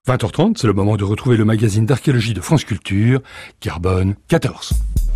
20h30, c'est le moment de retrouver le magazine d'archéologie de France Culture, Carbone 14.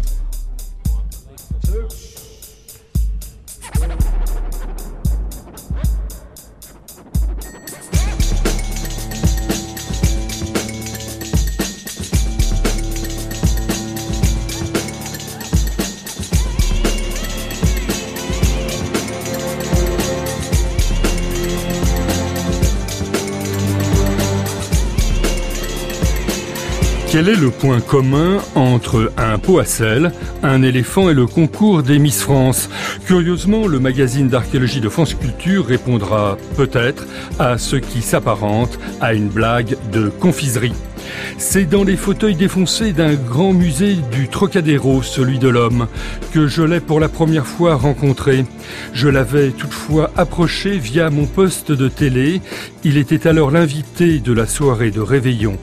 Quel est le point commun entre un pot à sel, un éléphant et le concours des Miss France? Curieusement, le magazine d'archéologie de France Culture répondra peut-être à ce qui s'apparente à une blague de confiserie. C'est dans les fauteuils défoncés d'un grand musée du Trocadéro, celui de l'homme, que je l'ai pour la première fois rencontré. Je l'avais toutefois approché via mon poste de télé. Il était alors l'invité de la soirée de Réveillon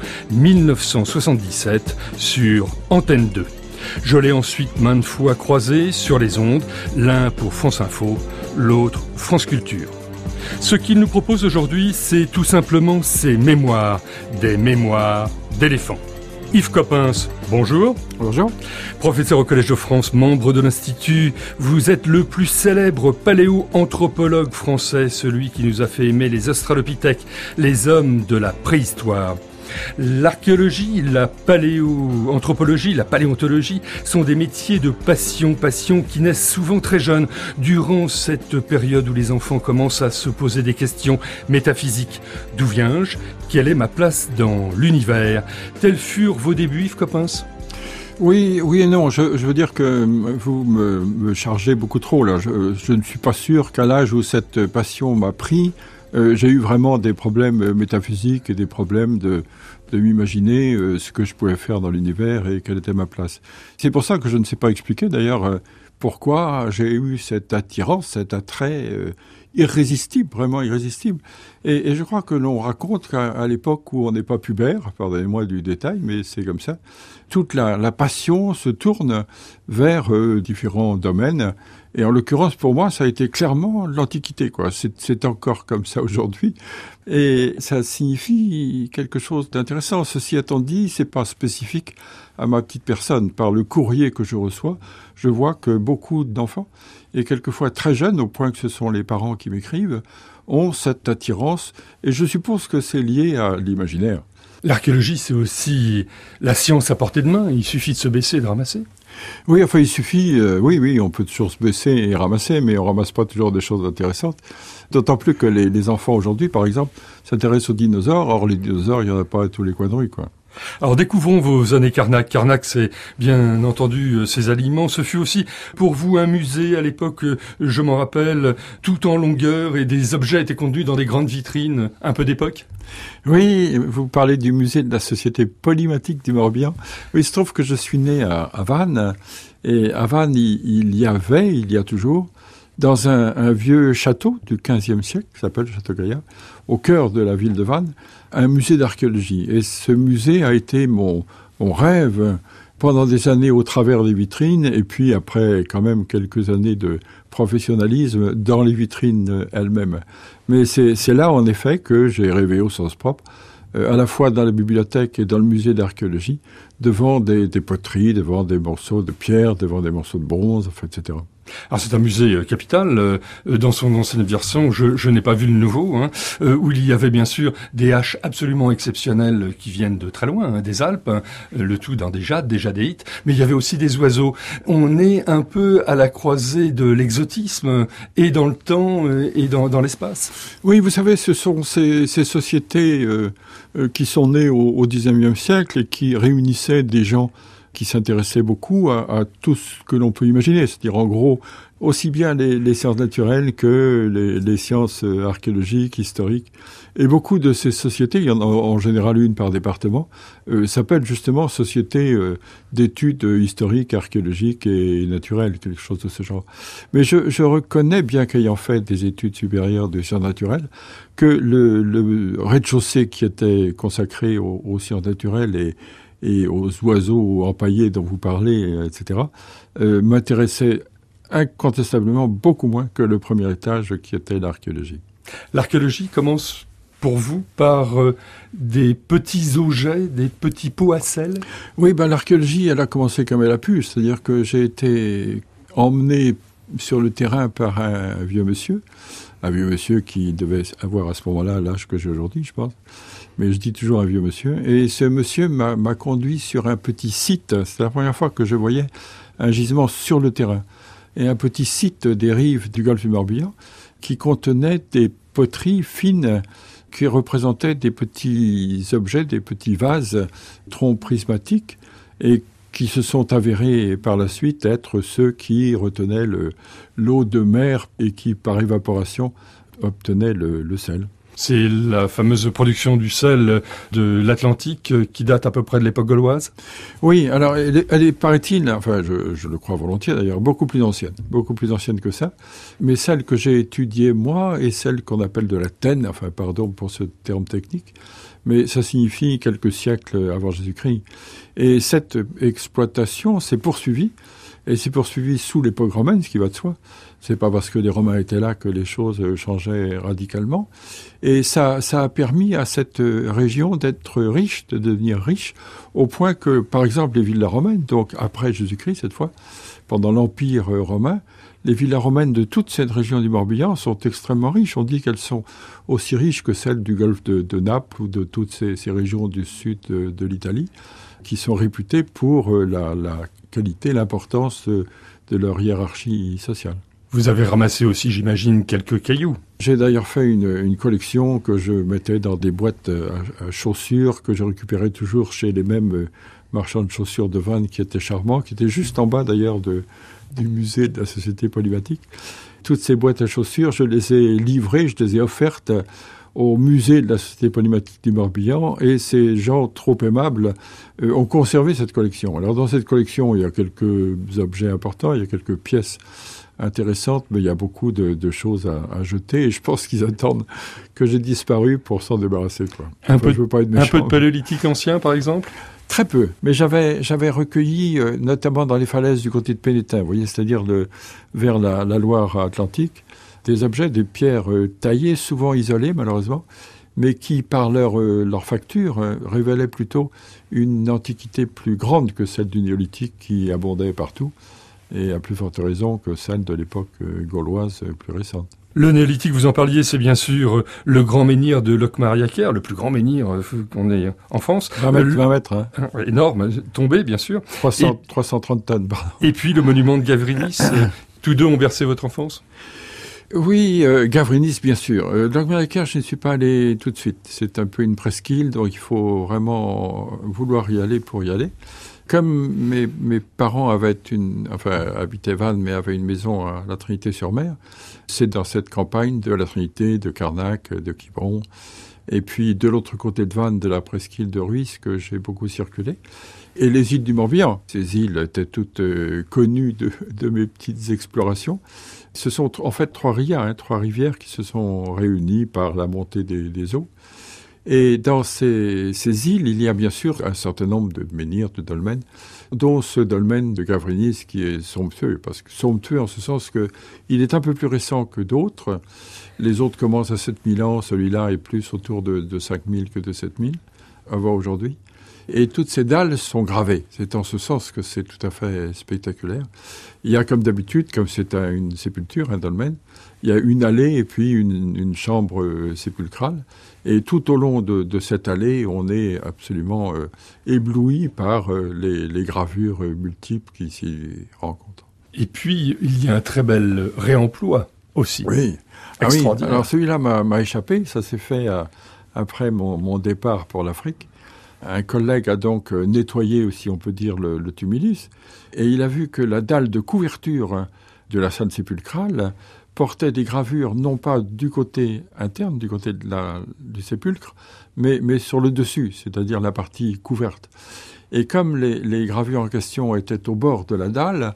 1977 sur Antenne 2. Je l'ai ensuite maintes fois croisé sur les ondes, l'un pour France Info, l'autre France Culture. Ce qu'il nous propose aujourd'hui, c'est tout simplement ses mémoires, des mémoires d'éléphants. Yves Coppens, bonjour. Bonjour. Professeur au Collège de France, membre de l'Institut, vous êtes le plus célèbre paléo-anthropologue français, celui qui nous a fait aimer les australopithèques, les hommes de la préhistoire. L'archéologie, la paléoanthropologie, la paléontologie sont des métiers de passion qui naissent souvent très jeunes, durant cette période où les enfants commencent à se poser des questions métaphysiques. D'où viens-je? Quelle est ma place dans l'univers? Tels furent vos débuts, Yves Coppens? Oui et non. Je veux dire que vous me chargez beaucoup trop là. Je ne suis pas sûr qu'à l'âge où cette passion m'a pris, j'ai eu vraiment des problèmes métaphysiques et des problèmes de m'imaginer ce que je pouvais faire dans l'univers et quelle était ma place. C'est pour ça que je ne sais pas expliquer d'ailleurs pourquoi j'ai eu cette attirance, cet attrait irrésistible, vraiment irrésistible. Et je crois que l'on raconte qu'à l'époque où on n'est pas pubère, pardonnez-moi du détail, mais c'est comme ça, toute la passion se tourne vers différents domaines. Et en l'occurrence, pour moi, ça a été clairement l'Antiquité, quoi. C'est encore comme ça aujourd'hui. Et ça signifie quelque chose d'intéressant. Ceci étant dit, c'est pas spécifique à ma petite personne. Par le courrier que je reçois, je vois que beaucoup d'enfants, et quelquefois très jeunes, au point que ce sont les parents qui m'écrivent, ont cette attirance. Et je suppose que c'est lié à l'imaginaire. L'archéologie, c'est aussi la science à portée de main. Il suffit de se baisser et de ramasser. Oui, enfin, il suffit, oui, on peut toujours se baisser et ramasser, mais on ramasse pas toujours des choses intéressantes. D'autant plus que les enfants aujourd'hui, par exemple, s'intéressent aux dinosaures. Or, les dinosaures, il y en a pas à tous les coins de rue, quoi. Alors découvrons vos années Carnac. Carnac, c'est bien entendu ces aliments. Ce fut aussi pour vous un musée à l'époque, je m'en rappelle, tout en longueur et des objets étaient conduits dans des grandes vitrines un peu d'époque. Oui, vous parlez du musée de la Société polymatique du Morbihan. Oui, il se trouve que je suis né à Vannes et à Vannes, il y a toujours, dans un vieux château du XVe siècle, qui s'appelle Château Gaillard, au cœur de la ville de Vannes, un musée d'archéologie. Et ce musée a été mon rêve pendant des années au travers des vitrines, et puis après quand même quelques années de professionnalisme dans les vitrines elles-mêmes. Mais c'est là en effet que j'ai rêvé au sens propre, à la fois dans la bibliothèque et dans le musée d'archéologie, devant des poteries, devant des morceaux de pierre, devant des morceaux de bronze, etc. Alors c'est un musée capital. Dans son ancienne version, je n'ai pas vu le nouveau, où il y avait bien sûr des haches absolument exceptionnelles qui viennent de très loin, des Alpes, le tout dans des jadéites, mais il y avait aussi des oiseaux. On est un peu à la croisée de l'exotisme, et dans le temps, et dans l'espace. Oui, vous savez, ce sont ces sociétés qui sont nées au XIXe siècle et qui réunissaient des gens qui s'intéressait beaucoup à tout ce que l'on peut imaginer, c'est-à-dire en gros aussi bien les sciences naturelles que les sciences archéologiques, historiques. Et beaucoup de ces sociétés, il y en a en général une par département, s'appellent justement sociétés d'études historiques, archéologiques et naturelles, quelque chose de ce genre. Mais je reconnais, bien qu'ayant fait des études supérieures de sciences naturelles, que le rez-de-chaussée qui était consacré aux sciences naturelles et aux oiseaux empaillés dont vous parlez, etc., m'intéressait incontestablement beaucoup moins que le premier étage qui était l'archéologie. L'archéologie commence pour vous par des petits objets, des petits pots à sel? Oui, l'archéologie, elle a commencé comme elle a pu. C'est-à-dire que j'ai été emmené sur le terrain par un vieux monsieur qui devait avoir à ce moment-là l'âge que j'ai aujourd'hui, je pense. Mais je dis toujours un vieux monsieur. Et ce monsieur m'a conduit sur un petit site. C'est la première fois que je voyais un gisement sur le terrain. Et un petit site des rives du golfe du Morbihan qui contenait des poteries fines qui représentaient des petits objets, des petits vases troncs prismatiques et qui se sont avérés par la suite être ceux qui retenaient l'eau de mer et qui, par évaporation, obtenaient le sel. C'est la fameuse production du sel de l'Atlantique qui date à peu près de l'époque gauloise? Oui, alors elle est, paraît-il, enfin je le crois volontiers d'ailleurs, beaucoup plus ancienne que ça. Mais celle que j'ai étudiée moi est celle qu'on appelle de la Tène, enfin pardon pour ce terme technique, mais ça signifie quelques siècles avant Jésus-Christ. Et cette exploitation s'est poursuivie, et s'est poursuivie sous l'époque romaine, ce qui va de soi. C'est pas parce que les Romains étaient là que les choses changeaient radicalement. Et ça a permis à cette région d'être riche, de devenir riche, au point que, par exemple, les villas romaines, donc après Jésus-Christ cette fois, pendant l'Empire romain, les villas romaines de toute cette région du Morbihan sont extrêmement riches. On dit qu'elles sont aussi riches que celles du golfe de Naples ou de toutes ces régions du sud de l'Italie, qui sont réputées pour la qualité, l'importance de leur hiérarchie sociale. Vous avez ramassé aussi, j'imagine, quelques cailloux. J'ai d'ailleurs fait une collection que je mettais dans des boîtes à chaussures que je récupérais toujours chez les mêmes marchands de chaussures de Vannes qui étaient charmants, qui étaient juste en bas d'ailleurs du musée de la Société Polymatique. Toutes ces boîtes à chaussures, je les ai livrées, je les ai offertes au musée de la Société Polymatique du Morbihan, et ces gens trop aimables ont conservé cette collection. Alors dans cette collection, il y a quelques objets importants, il y a quelques pièces intéressantes, mais il y a beaucoup de choses à jeter, et je pense qu'ils attendent que j'ai disparu pour s'en débarrasser. Un peu de paléolithique ancien, par exemple? Très peu, mais j'avais recueilli, notamment dans les falaises du côté de Pénétin, vous voyez, c'est-à-dire vers la Loire Atlantique, des objets, des pierres taillées, souvent isolées malheureusement, mais qui, par leur facture, révélaient plutôt une antiquité plus grande que celle du néolithique qui abondait partout, et à plus forte raison que celle de l'époque gauloise plus récente. Le néolithique, vous en parliez, c'est bien sûr le grand menhir de Locmariaquer, le plus grand menhir qu'on ait en France. 20 mètres, hein. Énorme, tombé bien sûr. 330 tonnes, pardon. Et puis le monument de Gavrinis, tous deux ont bercé votre enfance? Oui, Gavrinis, bien sûr. Locmariaquer, je ne suis pas allé tout de suite. C'est un peu une presqu'île, donc il faut vraiment vouloir y aller pour y aller. Comme mes parents habitaient Vannes, mais avaient une maison à la Trinité-sur-Mer, c'est dans cette campagne de la Trinité, de Carnac, de Quiberon, et puis de l'autre côté de Vannes, de la presqu'île de Ruisse, que j'ai beaucoup circulé. Et les îles du Morbihan. Ces îles étaient toutes connues de mes petites explorations. Ce sont en fait trois rivières qui se sont réunies par la montée des eaux. Et dans ces îles, il y a bien sûr un certain nombre de menhirs, de dolmens, dont ce dolmen de Gavrinis qui est somptueux, parce que somptueux en ce sens qu'il est un peu plus récent que d'autres. Les autres commencent à 7000 ans, celui-là est plus autour de 5000 que de 7000, avant aujourd'hui. Et toutes ces dalles sont gravées. C'est en ce sens que c'est tout à fait spectaculaire. Il y a comme d'habitude, comme c'est une sépulture, un dolmen, il y a une allée et puis une chambre sépulcrale. Et tout au long de cette allée, on est absolument ébloui par les gravures multiples qui s'y rencontrent. Et puis, il y a un très bel réemploi aussi. Oui. Extraordinaire. Alors celui-là m'a échappé. Ça s'est fait après mon départ pour l'Afrique. Un collègue a donc nettoyé, si on peut dire, le tumulus. Et il a vu que la dalle de couverture de la salle sépulcrale portait des gravures, non pas du côté interne, du côté du sépulcre, mais sur le dessus, c'est-à-dire la partie couverte. Et comme les gravures en question étaient au bord de la dalle,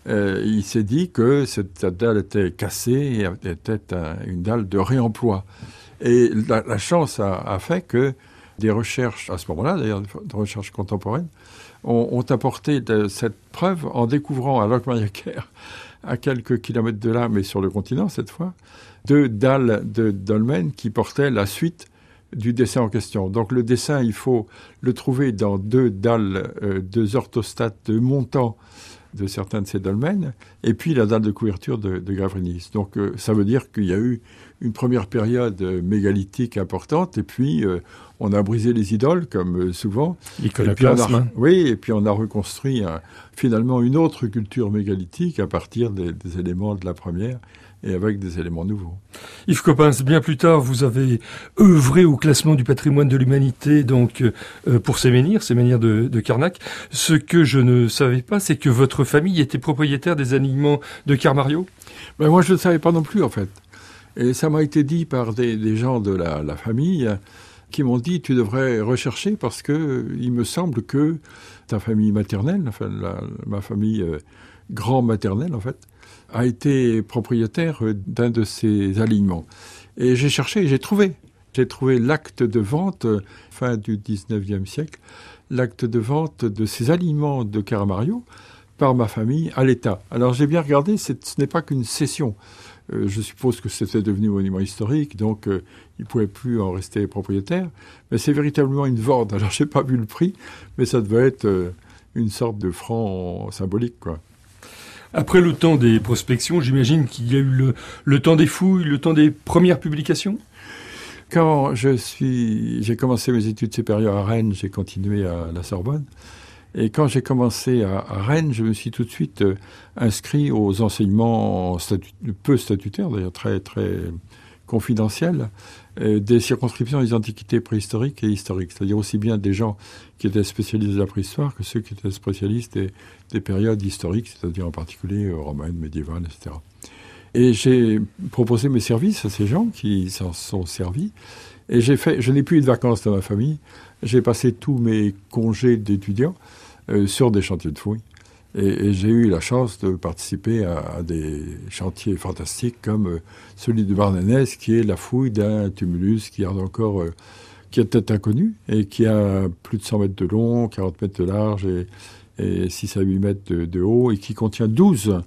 il s'est dit que cette dalle était cassée et était une dalle de réemploi. Et la chance a fait que des recherches, à ce moment-là d'ailleurs, des recherches contemporaines, ont apporté cette preuve en découvrant à Locmariaquer, à quelques kilomètres de là, mais sur le continent cette fois, 2 dalles de dolmen qui portaient la suite du dessin en question. Donc le dessin, il faut le trouver dans 2 dalles, 2 orthostates de montant de certains de ces dolmens, et puis la dalle de couverture de Gavrinis. Donc ça veut dire qu'il y a eu une première période mégalithique importante, et puis on a brisé les idoles, comme souvent. L'iconoclasme. Oui, et puis on a reconstruit finalement une autre culture mégalithique à partir des éléments de la première, et avec des éléments nouveaux. Yves Coppens, bien plus tard, vous avez œuvré au classement du patrimoine de l'humanité, donc pour ces menhirs de Carnac. Ce que je ne savais pas, c'est que votre famille était propriétaire des alignements de Carmario. Ben moi, je ne le savais pas non plus, en fait. Et ça m'a été dit par des gens de la famille qui m'ont dit « tu devrais rechercher parce que il me semble que ta famille maternelle, enfin ma famille grand-maternelle, en fait, a été propriétaire d'un de ces alignements. » Et j'ai cherché et j'ai trouvé. J'ai trouvé l'acte de vente, fin du 19e siècle, l'acte de vente de ces alignements de Caramario par ma famille à l'État. Alors j'ai bien regardé, ce n'est pas qu'une cession. Je suppose que c'était devenu monument historique, donc il ne pouvait plus en rester propriétaire. Mais c'est véritablement une vente. Alors je n'ai pas vu le prix, mais ça devait être une sorte de franc symbolique, quoi. Après le temps des prospections, j'imagine qu'il y a eu le temps des fouilles, le temps des premières publications. Quand j'ai commencé mes études supérieures à Rennes, j'ai continué à la Sorbonne. Et quand j'ai commencé à Rennes, je me suis tout de suite inscrit aux enseignements peu statutaires, d'ailleurs très, très confidentiels, des circonscriptions des antiquités préhistoriques et historiques. C'est-à-dire aussi bien des gens qui étaient spécialistes de la préhistoire que ceux qui étaient spécialistes des périodes historiques, c'est-à-dire en particulier romaines, médiévales, etc. Et j'ai proposé mes services à ces gens qui s'en sont servis. Et je n'ai plus eu de vacances dans ma famille. J'ai passé tous mes congés d'étudiants sur des chantiers de fouilles. Et j'ai eu la chance de participer à des chantiers fantastiques comme celui de Barnenez, qui est la fouille d'un tumulus qui était inconnu et qui a plus de 100 mètres de long, 40 mètres de large et 6 à 8 mètres de haut, et qui contient 12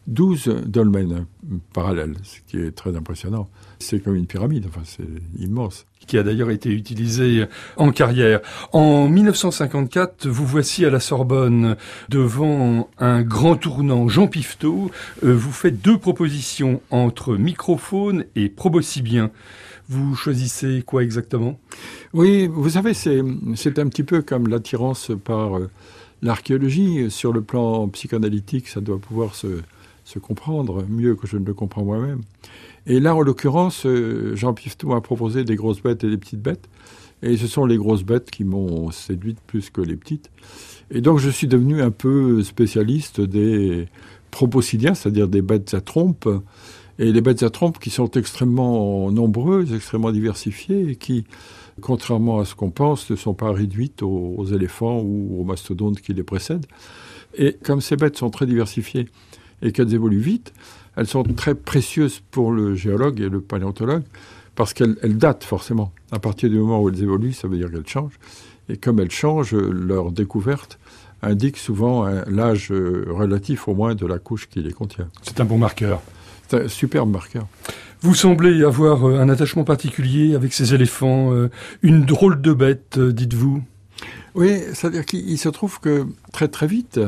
dolmens parallèles, ce qui est très impressionnant. C'est comme une pyramide, enfin c'est immense. Qui a d'ailleurs été utilisé en carrière. En 1954, vous voici à la Sorbonne, devant un grand tournant, Jean Pifteau. Vous faites 2 propositions entre microfaune et proboscibien. Vous choisissez quoi exactement ? Oui, vous savez, c'est un petit peu comme l'attirance par l'archéologie. Sur le plan psychanalytique, ça doit pouvoir se comprendre mieux que je ne le comprends moi-même. Et là, en l'occurrence, Jean Pifteau m'a proposé des grosses bêtes et des petites bêtes. Et ce sont les grosses bêtes qui m'ont séduite plus que les petites. Et donc, je suis devenu un peu spécialiste des proboscidiens, c'est-à-dire des bêtes à trompe. Et les bêtes à trompe qui sont extrêmement nombreuses, extrêmement diversifiées, et qui, contrairement à ce qu'on pense, ne sont pas réduites aux éléphants ou aux mastodontes qui les précèdent. Et comme ces bêtes sont très diversifiées et qu'elles évoluent vite, elles sont très précieuses pour le géologue et le paléontologue parce qu'elles datent forcément. À partir du moment où elles évoluent, ça veut dire qu'elles changent. Et comme elles changent, leur découverte indique souvent l'âge relatif au moins de la couche qui les contient. C'est un bon marqueur. C'est un superbe marqueur. Vous semblez avoir un attachement particulier avec ces éléphants, une drôle de bête, dites-vous. Oui, c'est-à-dire qu'il se trouve que très très vite,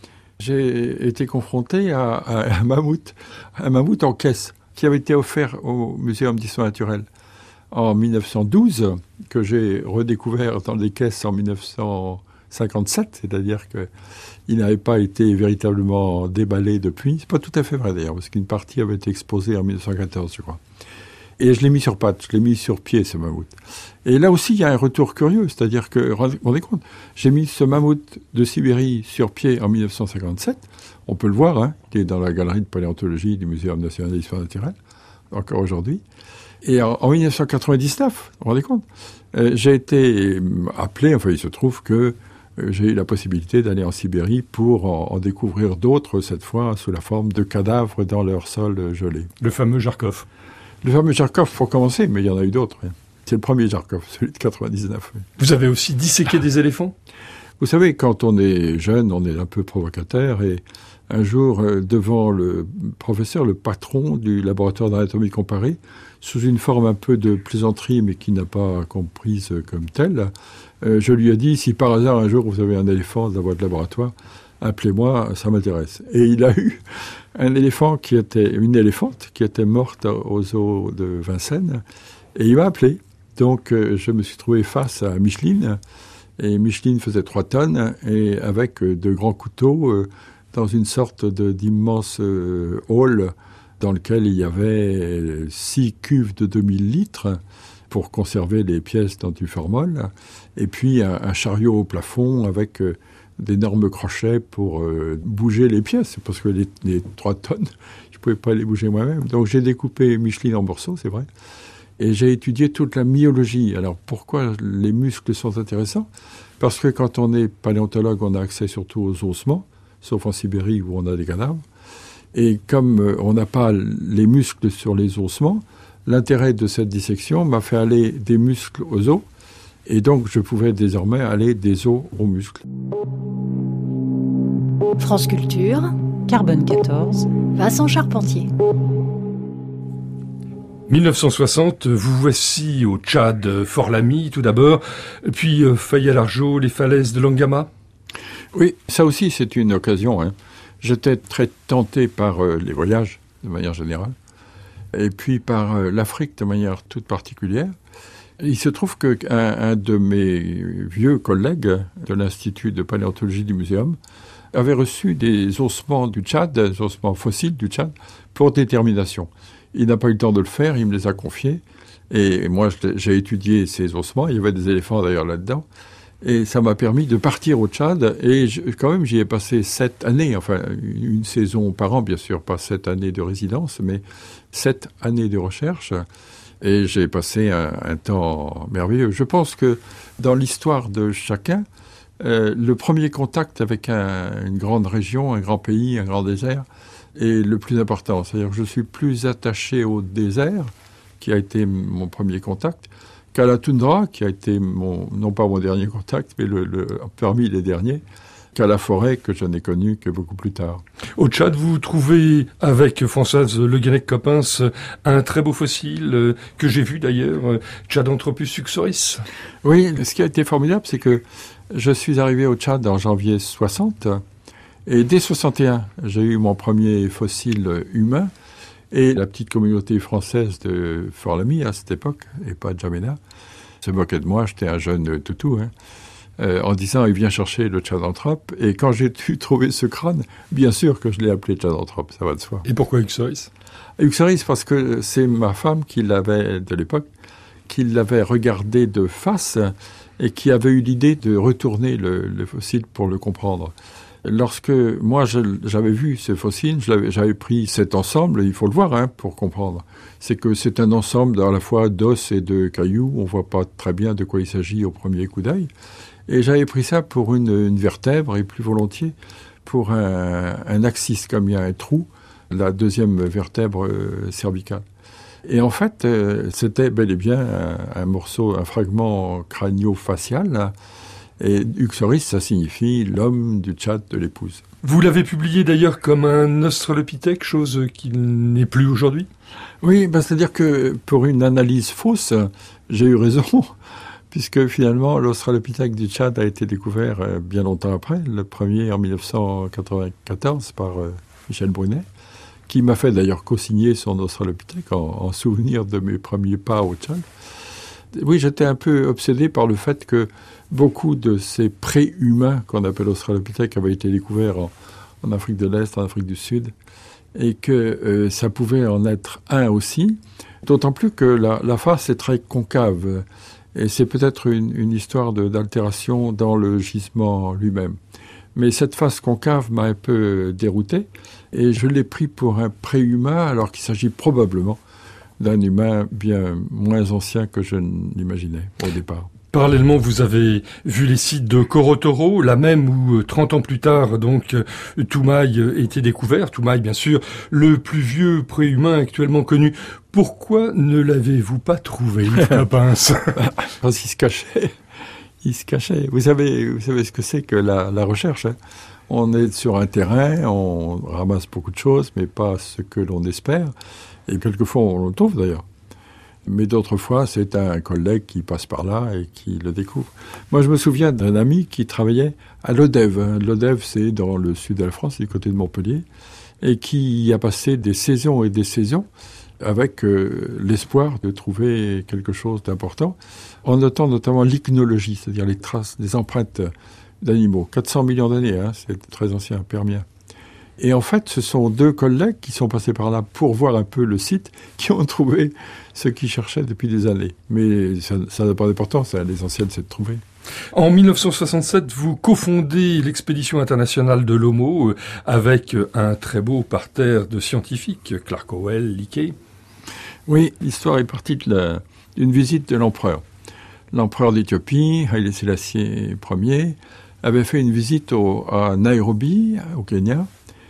j'ai été confronté à un mammouth en caisse, qui avait été offert au Muséum d'histoire naturelle en 1912, que j'ai redécouvert dans des caisses en 1957, c'est-à-dire qu'il n'avait pas été véritablement déballé depuis. C'est pas tout à fait vrai d'ailleurs, parce qu'une partie avait été exposée en 1914, je crois. Et je l'ai mis sur pattes, je l'ai mis sur pied, ce mammouth. Et là aussi, il y a un retour curieux, c'est-à-dire que, vous vous rendez compte, j'ai mis ce mammouth de Sibérie sur pied en 1957. On peut le voir, hein, il est dans la galerie de paléontologie du Muséum national d'histoire naturelle, encore aujourd'hui. Et en 1999, vous vous rendez compte, j'ai été appelé, enfin il se trouve que j'ai eu la possibilité d'aller en Sibérie pour en découvrir d'autres, cette fois sous la forme de cadavres dans leur sol gelé. Le fameux Jarkov. Le fameux Jarkov, pour commencer, mais il y en a eu d'autres. Oui. C'est le premier Jarkov, celui de 99. Oui. Vous avez aussi disséqué des éléphants ? Vous savez, quand on est jeune, on est un peu provocateur. Et un jour, devant le professeur, le patron du laboratoire d'anatomie comparée, sous une forme un peu de plaisanterie, mais qui n'a pas comprise comme telle. Je lui ai dit, si par hasard un jour vous avez un éléphant dans votre laboratoire, appelez-moi, ça m'intéresse. Et il a eu une éléphante qui était morte au zoo de Vincennes, et il m'a appelé. Donc je me suis trouvé face à Micheline, et Micheline faisait 3 tonnes, et avec de grands couteaux, dans une sorte d'immense hall, dans lequel il y avait 6 cuves de 2000 litres pour conserver les pièces dans du formol, et puis un chariot au plafond avec d'énormes crochets pour bouger les pièces, parce que les 3 tonnes, je ne pouvais pas les bouger moi-même. Donc j'ai découpé Micheline en morceaux, c'est vrai, et j'ai étudié toute la myologie. Alors pourquoi les muscles sont intéressants ? Parce que quand on est paléontologue, on a accès surtout aux ossements, sauf en Sibérie où on a des cadavres. Et comme on n'a pas les muscles sur les ossements, l'intérêt de cette dissection m'a fait aller des muscles aux os, et donc je pouvais désormais aller des os aux muscles. France Culture, Carbone 14, Vincent Charpentier. 1960, vous voici au Tchad, Fort-Lamy tout d'abord, puis Faya-Largeau, les falaises de Langama. Oui, ça aussi c'est une occasion, hein. J'étais très tenté par les voyages, de manière générale, et puis par l'Afrique, de manière toute particulière. Il se trouve qu'un de mes vieux collègues de l'Institut de paléontologie du Muséum avait reçu des ossements du Tchad, des ossements fossiles du Tchad, pour détermination. Il n'a pas eu le temps de le faire, il me les a confiés, et moi j'ai étudié ces ossements, il y avait des éléphants d'ailleurs là-dedans, et ça m'a permis de partir au Tchad, et quand même j'y ai passé 7 années, enfin une saison par an bien sûr, pas 7 années de résidence, mais 7 années de recherche, et j'ai passé un temps merveilleux. Je pense que dans l'histoire de chacun, le premier contact avec une grande région, un grand pays, un grand désert, est le plus important. C'est-à-dire que je suis plus attaché au désert, qui a été mon premier contact, qu'à la toundra, qui a été non pas mon dernier contact, mais parmi les derniers, qu'à la forêt, que je n'ai connue que beaucoup plus tard. Au Tchad, vous trouvez, avec Françoise Le Guenec-Coppens, un très beau fossile, que j'ai vu d'ailleurs, Tchadanthropus uxoris. Oui, ce qui a été formidable, c'est que je suis arrivé au Tchad en janvier 60, et dès 61, j'ai eu mon premier fossile humain, et la petite communauté française de Fort-Lamy, à cette époque, et pas de N'Djamena, se moquait de moi, j'étais un jeune toutou, en disant « il vient chercher le Tchadanthrope ». Et quand j'ai pu trouver ce crâne, bien sûr que je l'ai appelé Tchadanthrope, ça va de soi. Et pourquoi uxoris ? Uxoris, parce que c'est ma femme qui l'avait, de l'époque, qui l'avait regardé de face et qui avait eu l'idée de retourner le fossile pour le comprendre. Lorsque moi j'avais vu ce fossile, j'avais pris cet ensemble, il faut le voir pour comprendre. C'est que c'est un ensemble à la fois d'os et de cailloux, on voit pas très bien de quoi il s'agit au premier coup d'œil. Et j'avais pris ça pour une vertèbre, et plus volontiers pour un axis, comme il y a un trou, la deuxième vertèbre cervicale. Et en fait, c'était bel et bien un fragment crânio-facial. Et uxoris, ça signifie l'homme du Tchad de l'épouse. Vous l'avez publié d'ailleurs comme un australopithèque, chose qui n'est plus aujourd'hui ? Oui, c'est-à-dire que pour une analyse fausse, j'ai eu raison, puisque finalement l'australopithèque du Tchad a été découvert bien longtemps après, le premier en 1994 par Michel Brunet, qui m'a fait d'ailleurs co-signer son australopithèque en souvenir de mes premiers pas au Tchad. Oui, j'étais un peu obsédé par le fait que beaucoup de ces pré-humains qu'on appelle australopithèques avaient été découverts en Afrique de l'Est, en Afrique du Sud, et que ça pouvait en être un aussi, d'autant plus que la face est très concave, et c'est peut-être une histoire d'altération dans le gisement lui-même. Mais cette face concave m'a un peu dérouté, et je l'ai pris pour un pré-humain, alors qu'il s'agit probablement d'un humain bien moins ancien que je n'imaginais au départ. Parallèlement, vous avez vu les sites de Korotoro, là même où 30 ans plus tard, donc, Toumaï était découvert. Toumaï, bien sûr, le plus vieux préhumain actuellement connu. Pourquoi ne l'avez-vous pas trouvé, Yves Coppens ? Parce qu'il se cachait. Il se cachait. Vous savez ce que c'est que la recherche, On est sur un terrain, on ramasse beaucoup de choses, mais pas ce que l'on espère. Et quelquefois, on le trouve d'ailleurs. Mais d'autres fois, c'est un collègue qui passe par là et qui le découvre. Moi, je me souviens d'un ami qui travaillait à Lodève. Lodève, c'est dans le sud de la France, du côté de Montpellier, et qui a passé des saisons et des saisons avec l'espoir de trouver quelque chose d'important, en notant notamment l'ichnologie, c'est-à-dire les traces, des empreintes d'animaux. 400 millions d'années, c'est très ancien, Permien. Et en fait, ce sont 2 collègues qui sont passés par là pour voir un peu le site, qui ont trouvé ce qu'ils cherchaient depuis des années. Mais ça n'a pas d'importance, l'essentiel c'est de trouver. En 1967, vous cofondez l'expédition internationale de l'Homo avec un très beau parterre de scientifiques, Clark Howell, Leakey. Oui, l'histoire est partie d'une visite de l'empereur. L'empereur d'Éthiopie, Haïlé Sélassié Ier, avait fait une visite à Nairobi, au Kenya,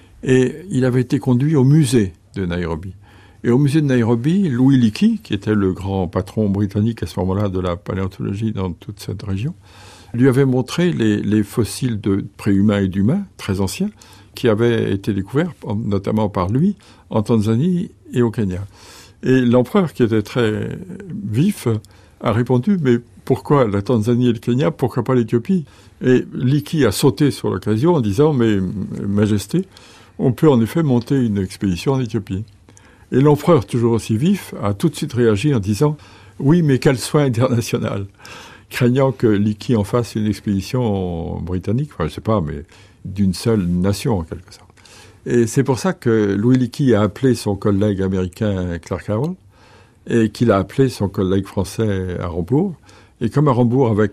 et il avait été conduit au musée de Nairobi. Et au musée de Nairobi, Louis Leakey, qui était le grand patron britannique à ce moment-là de la paléontologie dans toute cette région, lui avait montré les fossiles de préhumains et d'humains, très anciens, qui avaient été découverts, notamment par lui, en Tanzanie et au Kenya. Et l'empereur, qui était très vif, a répondu « Mais pourquoi la Tanzanie et le Kenya, pourquoi pas l'Éthiopie ?» Et Leakey a sauté sur l'occasion en disant « Mais, Majesté, on peut en effet monter une expédition en Éthiopie. » Et l'empereur, toujours aussi vif, a tout de suite réagi en disant « Oui, mais quel soin international ?» craignant que Leakey en fasse une expédition britannique, enfin je sais pas, mais d'une seule nation en quelque sorte. Et c'est pour ça que Louis Leakey a appelé son collègue américain Clark Howell et qu'il a appelé son collègue français à Rambourg. Et comme à Rambourg avait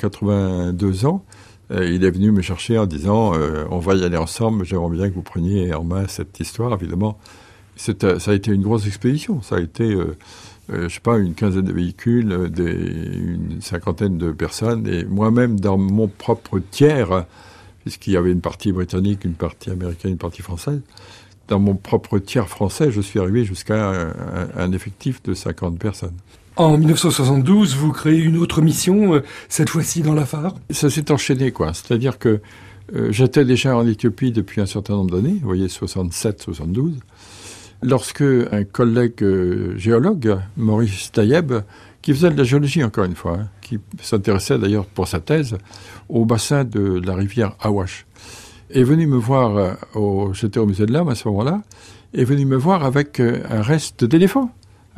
82 ans, il est venu me chercher en disant on va y aller ensemble, j'aimerais bien que vous preniez en main cette histoire, évidemment. Ça a été une grosse expédition, ça a été, je sais pas, une quinzaine de véhicules, une cinquantaine de personnes, et moi-même dans mon propre tiers, puisqu'il y avait une partie britannique, une partie américaine, une partie française, dans mon propre tiers français, je suis arrivé jusqu'à un effectif de 50 personnes. En 1972, vous créez une autre mission, cette fois-ci dans l'Afar. Ça s'est enchaîné, quoi. C'est-à-dire que j'étais déjà en Éthiopie depuis un certain nombre d'années, vous voyez, 67, 72, lorsque un collègue géologue, Maurice Tayeb, qui faisait de la géologie encore une fois, qui s'intéressait d'ailleurs pour sa thèse au bassin de la rivière Awash, est venu me voir, j'étais au musée de l'Homme à ce moment-là, est venu me voir avec un reste d'éléphant,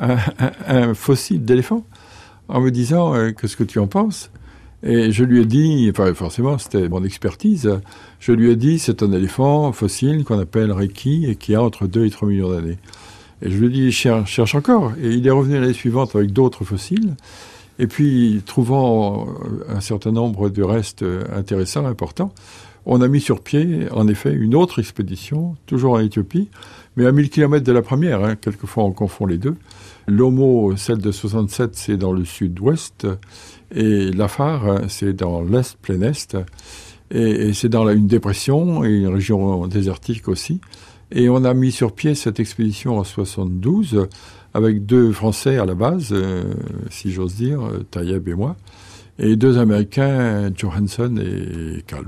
un fossile d'éléphant, en me disant qu'est-ce que tu en penses ? Et je lui ai dit, enfin forcément c'était mon expertise, je lui ai dit c'est un éléphant fossile qu'on appelle Reki et qui a entre 2 et 3 millions d'années. Et je lui ai dit cherche encore. Et il est revenu l'année suivante avec d'autres fossiles. Et puis, trouvant un certain nombre de restes intéressants, importants, on a mis sur pied, en effet, une autre expédition, toujours en Éthiopie, mais à 1000 km de la première. Quelquefois, on confond les deux. L'Homo, celle de 67, c'est dans le sud-ouest, et l'Afar, c'est dans l'est, plein est, et c'est dans une dépression et une région désertique aussi. Et on a mis sur pied cette expédition en 72 avec 2 Français à la base, si j'ose dire, Tayeb et moi, et 2 Américains, Johansson et Kalb.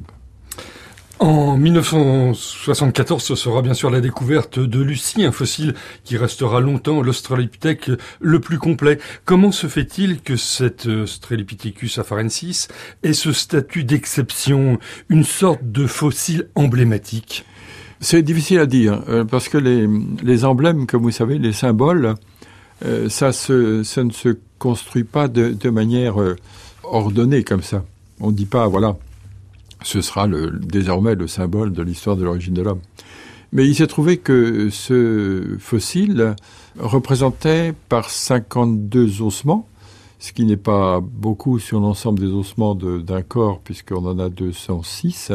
En 1974, ce sera bien sûr la découverte de Lucie, un fossile qui restera longtemps l'Australopithèque le plus complet. Comment se fait-il que cet Australopithecus afarensis ait ce statut d'exception, une sorte de fossile emblématique ? C'est difficile à dire, parce que les emblèmes, comme vous savez, les symboles, ça ne se construit pas de manière ordonnée comme ça. On ne dit pas, voilà, ce sera désormais le symbole de l'histoire de l'origine de l'homme. Mais il s'est trouvé que ce fossile représentait par 52 ossements, ce qui n'est pas beaucoup sur l'ensemble des ossements d'un corps, puisqu'on en a 206,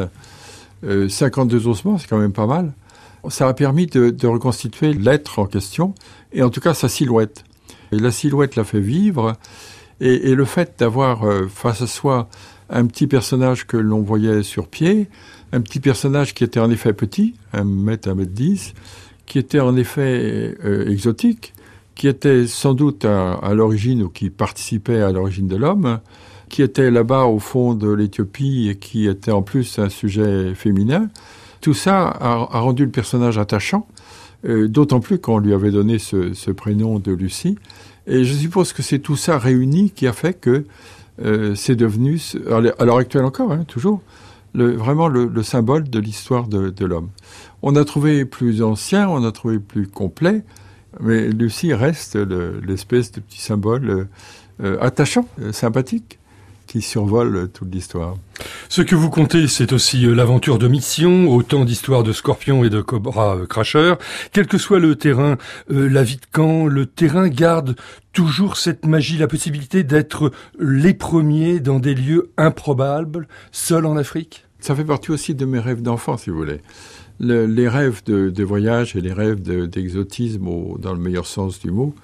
52 ossements, c'est quand même pas mal. Ça a permis de reconstituer l'être en question, et en tout cas sa silhouette. Et la silhouette l'a fait vivre, et le fait d'avoir face à soi un petit personnage que l'on voyait sur pied, un petit personnage qui était en effet petit, 1 mètre, 1 mètre 10, qui était en effet exotique, qui était sans doute à l'origine, ou qui participait à l'origine de l'homme, qui était là-bas au fond de l'Éthiopie et qui était en plus un sujet féminin. Tout ça a rendu le personnage attachant, d'autant plus qu'on lui avait donné ce prénom de Lucie. Et je suppose que c'est tout ça réuni qui a fait que c'est devenu, à l'heure actuelle encore, toujours, vraiment le symbole de l'histoire de l'homme. On a trouvé plus ancien, on a trouvé plus complet, mais Lucie reste l'espèce de petit symbole attachant, sympathique, qui survole toute l'histoire. Ce que vous contez, c'est aussi l'aventure de Mission, autant d'histoires de scorpions et de cobras cracheurs. Quel que soit le terrain, la vie de camp, le terrain garde toujours cette magie, la possibilité d'être les premiers dans des lieux improbables, seuls en Afrique. Ça fait partie aussi de mes rêves d'enfant, si vous voulez. Les rêves de voyage et les rêves d'exotisme, dans le meilleur sens du mot,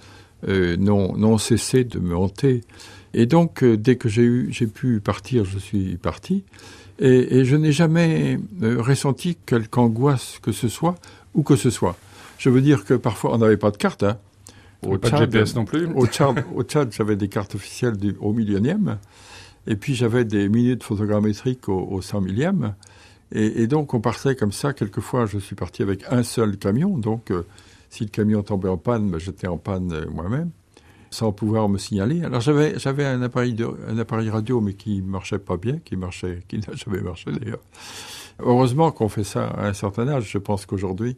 n'ont cessé de me hanter. Et donc, dès que j'ai pu partir, je suis parti. Et je n'ai jamais ressenti quelque angoisse que ce soit, où que ce soit. Je veux dire que parfois, on n'avait pas de carte. Pas de GPS non plus. Au Tchad, j'avais des cartes officielles au millionième. Et puis, j'avais des minutes photogrammétriques au 100 millième. Et donc, on partait comme ça. Quelquefois, je suis parti avec un seul camion. Donc, si le camion tombait en panne, j'étais en panne moi-même, sans pouvoir me signaler. Alors, j'avais un appareil radio, mais qui marchait pas bien, qui n'a jamais marché d'ailleurs. Heureusement qu'on fait ça à un certain âge. Je pense qu'aujourd'hui,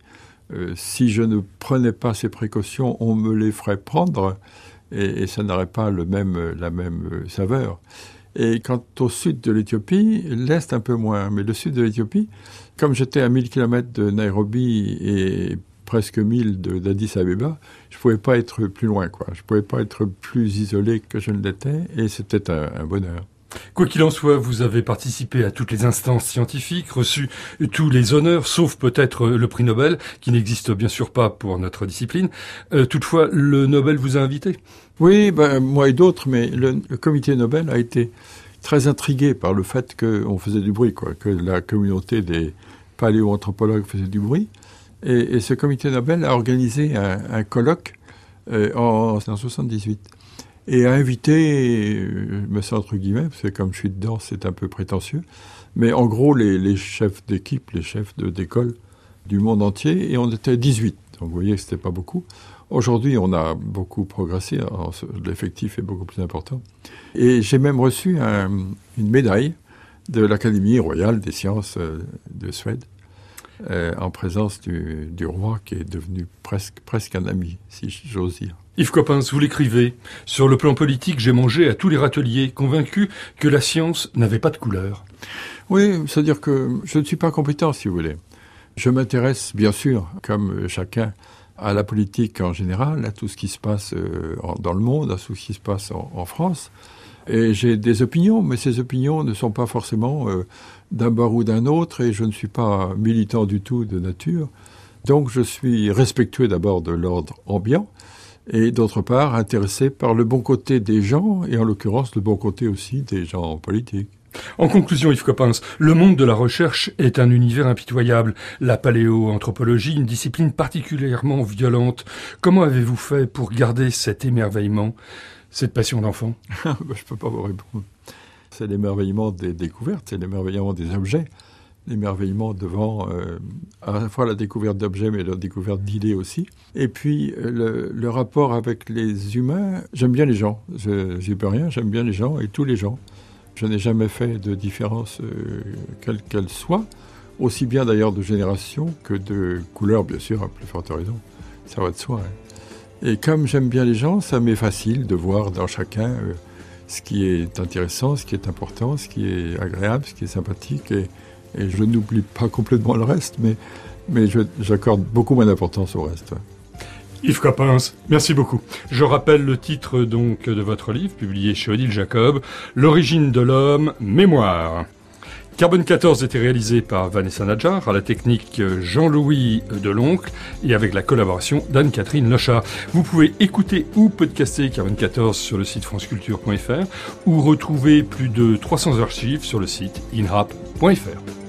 si je ne prenais pas ces précautions, on me les ferait prendre et ça n'aurait pas la même saveur. Et quant au sud de l'Éthiopie, l'Est un peu moins, mais le sud de l'Éthiopie, comme j'étais à 1000 km de Nairobi et presque 1000 d'Addis Abeba, je ne pouvais pas être plus loin, quoi. Je ne pouvais pas être plus isolé que je ne l'étais, et c'était un bonheur. Quoi qu'il en soit, vous avez participé à toutes les instances scientifiques, reçu tous les honneurs, sauf peut-être le prix Nobel, qui n'existe bien sûr pas pour notre discipline. Toutefois, le Nobel vous a invité ? Oui, moi et d'autres, mais le comité Nobel a été très intrigué par le fait qu'on faisait du bruit, quoi, que la communauté des paléoanthropologues faisait du bruit. Et ce comité Nobel a organisé un colloque en 1978 et a invité, je me sens entre guillemets, parce que comme je suis dedans, c'est un peu prétentieux, mais en gros les chefs d'équipe, les chefs d'école du monde entier, et on était 18. Donc vous voyez que c'était pas beaucoup. Aujourd'hui, on a beaucoup progressé, l'effectif est beaucoup plus important. Et j'ai même reçu une médaille de l'Académie royale des sciences de Suède, en présence du roi qui est devenu presque un ami, si j'ose dire. Yves Coppens, vous l'écrivez. Sur le plan politique, j'ai mangé à tous les râteliers, convaincu que la science n'avait pas de couleur. Oui, c'est-à-dire que je ne suis pas compétent, si vous voulez. Je m'intéresse, bien sûr, comme chacun, à la politique en général, à tout ce qui se passe dans le monde, à tout ce qui se passe en France. Et j'ai des opinions, mais ces opinions ne sont pas forcément d'un bord ou d'un autre, et je ne suis pas militant du tout de nature. Donc je suis respectueux d'abord de l'ordre ambiant, et d'autre part intéressé par le bon côté des gens, et en l'occurrence le bon côté aussi des gens politiques. En conclusion, Yves Coppens, le monde de la recherche est un univers impitoyable. La paléoanthropologie, une discipline particulièrement violente. Comment avez-vous fait pour garder cet émerveillement, cette passion d'enfant ? Je ne peux pas vous répondre. C'est l'émerveillement des découvertes, c'est l'émerveillement des objets, l'émerveillement devant à la fois la découverte d'objets, mais la découverte d'idées aussi. Et puis le rapport avec les humains, j'aime bien les gens, j'y peux rien, j'aime bien les gens et tous les gens. Je n'ai jamais fait de différence, quelle qu'elle soit, aussi bien d'ailleurs de génération que de couleur, bien sûr, à plus forte raison. Ça va de soi. Et comme j'aime bien les gens, ça m'est facile de voir dans chacun ce qui est intéressant, ce qui est important, ce qui est agréable, ce qui est sympathique. Et je n'oublie pas complètement le reste, mais j'accorde beaucoup moins d'importance au reste. Yves Coppens, merci beaucoup. Je rappelle le titre donc de votre livre, publié chez Odile Jacob, L'origine de l'homme, mémoire. Carbone 14 était réalisé par Vanessa Nadjar, à la technique Jean-Louis Deloncle et avec la collaboration d'Anne-Catherine Lochard. Vous pouvez écouter ou podcaster Carbone 14 sur le site franceculture.fr ou retrouver plus de 300 archives sur le site inrap.fr.